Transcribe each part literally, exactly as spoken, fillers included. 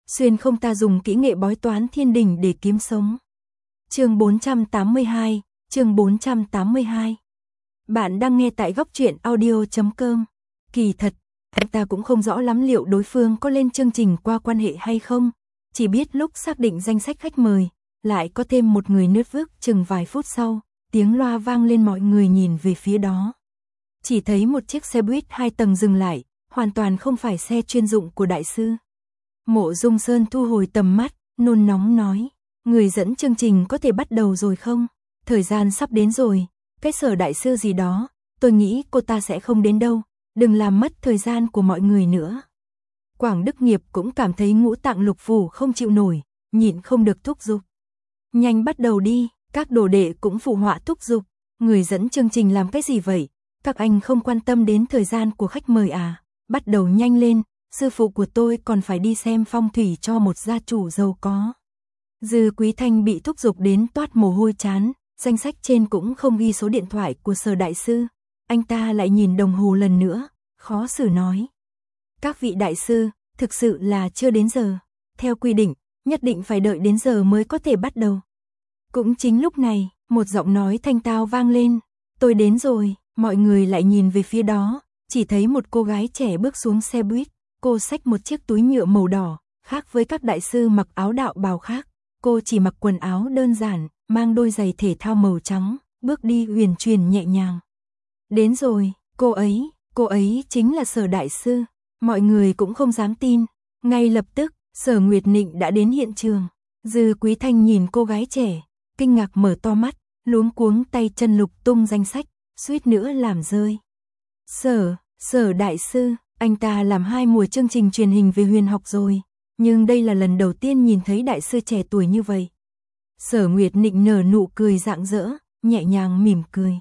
xuyên không ta dùng kỹ nghệ bói toán thiên đình để kiếm sống. Chương bốn trăm tám mươi hai, chương bốn trăm tám mươi hai. Bạn đang nghe tại góc truyện audio chấm com. Kỳ thật, anh ta cũng không rõ lắm liệu đối phương có lên chương trình qua quan hệ hay không, chỉ biết lúc xác định danh sách khách mời, lại có thêm một người nướt vước. Chừng vài phút sau, tiếng loa vang lên, mọi người nhìn về phía đó. Chỉ thấy một chiếc xe buýt hai tầng dừng lại, hoàn toàn không phải xe chuyên dụng của đại sư. Mộ Dung Sơn thu hồi tầm mắt, nôn nóng nói, người dẫn chương trình có thể bắt đầu rồi không? Thời gian sắp đến rồi, cái Sở đại sư gì đó, tôi nghĩ cô ta sẽ không đến đâu, đừng làm mất thời gian của mọi người nữa. Quảng Đức Nghiệp cũng cảm thấy ngũ tạng lục phủ không chịu nổi, nhịn không được thúc giục. Nhanh bắt đầu đi, các đồ đệ cũng phụ họa thúc giục, người dẫn chương trình làm cái gì vậy? Các anh không quan tâm đến thời gian của khách mời à? Bắt đầu nhanh lên, sư phụ của tôi còn phải đi xem phong thủy cho một gia chủ giàu có. Dư Quý Thanh bị thúc giục đến toát mồ hôi chán, danh sách trên cũng không ghi số điện thoại của Sở đại sư. Anh ta lại nhìn đồng hồ lần nữa, khó xử nói. Các vị đại sư, thực sự là chưa đến giờ. Theo quy định, nhất định phải đợi đến giờ mới có thể bắt đầu. Cũng chính lúc này, một giọng nói thanh tao vang lên. Tôi đến rồi, mọi người lại nhìn về phía đó, chỉ thấy một cô gái trẻ bước xuống xe buýt. Cô xách một chiếc túi nhựa màu đỏ, khác với các đại sư mặc áo đạo bào khác. Cô chỉ mặc quần áo đơn giản, mang đôi giày thể thao màu trắng, bước đi huyền chuyển nhẹ nhàng. Đến rồi, cô ấy, cô ấy chính là Sở đại sư. Mọi người cũng không dám tin. Ngay lập tức, Sở Nguyệt Nịnh đã đến hiện trường. Dư Quý Thanh nhìn cô gái trẻ, kinh ngạc mở to mắt, luống cuống tay chân lục tung danh sách, suýt nữa làm rơi. Sở, Sở đại sư, anh ta làm hai mùa chương trình truyền hình về huyền học rồi, nhưng đây là lần đầu tiên nhìn thấy đại sư trẻ tuổi như vậy. Sở Nguyệt Nịnh nở nụ cười rạng rỡ, nhẹ nhàng mỉm cười.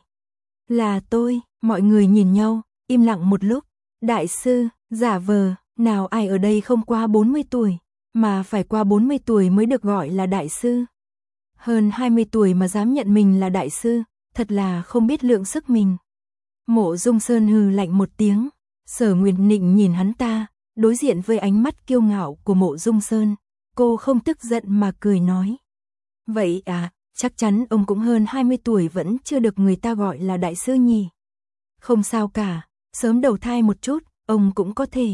Là tôi, mọi người nhìn nhau, im lặng một lúc. Đại sư, giả vờ, nào ai ở đây không qua bốn mươi tuổi, mà phải qua bốn mươi tuổi mới được gọi là đại sư. Hơn hai mươi tuổi mà dám nhận mình là đại sư, thật là không biết lượng sức mình. Mộ Dung Sơn hừ lạnh một tiếng, Sở Nguyệt Nịnh nhìn hắn ta, đối diện với ánh mắt kiêu ngạo của Mộ Dung Sơn, cô không tức giận mà cười nói. Vậy à, chắc chắn ông cũng hơn hai mươi tuổi vẫn chưa được người ta gọi là đại sư nhỉ. Không sao cả, sớm đầu thai một chút, ông cũng có thể.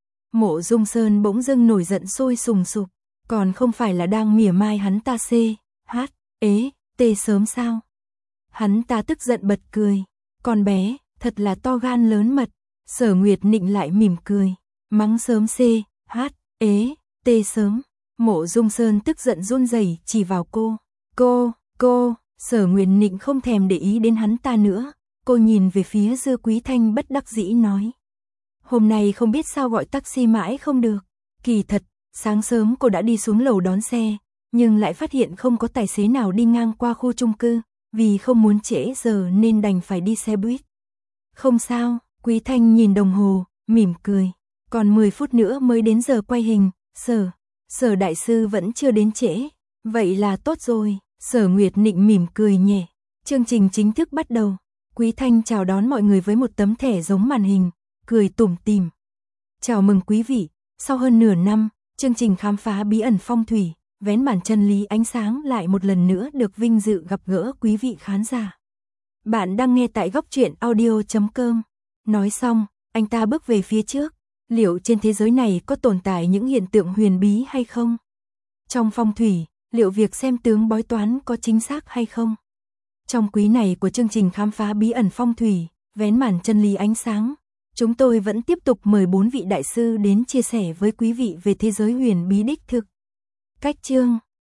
Mộ Dung Sơn bỗng dưng nổi giận sôi sùng sục, còn không phải là đang mỉa mai hắn ta xê, hát, ế, tê sớm sao? Hắn ta tức giận bật cười, con bé, thật là to gan lớn mật. Sở Nguyệt Nịnh lại mỉm cười, mắng sớm xê, hát, ế, tê sớm. Mộ Dung Sơn tức giận run rẩy chỉ vào cô. Cô, cô, Sở Nguyệt Nịnh không thèm để ý đến hắn ta nữa. Cô nhìn về phía Dư Quý Thanh bất đắc dĩ nói. Hôm nay không biết sao gọi taxi mãi không được. Kỳ thật, sáng sớm cô đã đi xuống lầu đón xe, nhưng lại phát hiện không có tài xế nào đi ngang qua khu chung cư. Vì không muốn trễ giờ nên đành phải đi xe buýt. Không sao, Quý Thanh nhìn đồng hồ, mỉm cười. Còn mười phút nữa mới đến giờ quay hình, Sở, Sở đại sư vẫn chưa đến trễ. Vậy là tốt rồi, Sở Nguyệt Nịnh mỉm cười nhẹ. Chương trình chính thức bắt đầu. Quý Thanh chào đón mọi người với một tấm thẻ giống màn hình, cười tủm tỉm. Chào mừng quý vị, sau hơn nửa năm, chương trình khám phá bí ẩn phong thủy, vén màn chân lý ánh sáng lại một lần nữa được vinh dự gặp gỡ quý vị khán giả. Bạn đang nghe tại góc truyện audio chấm com. Nói xong, anh ta bước về phía trước. Liệu trên thế giới này có tồn tại những hiện tượng huyền bí hay không? Trong phong thủy, liệu việc xem tướng bói toán có chính xác hay không? Trong quý này của chương trình khám phá bí ẩn phong thủy, vén màn chân lý ánh sáng, chúng tôi vẫn tiếp tục mời bốn vị đại sư đến chia sẻ với quý vị về thế giới huyền bí đích thực. Cách chương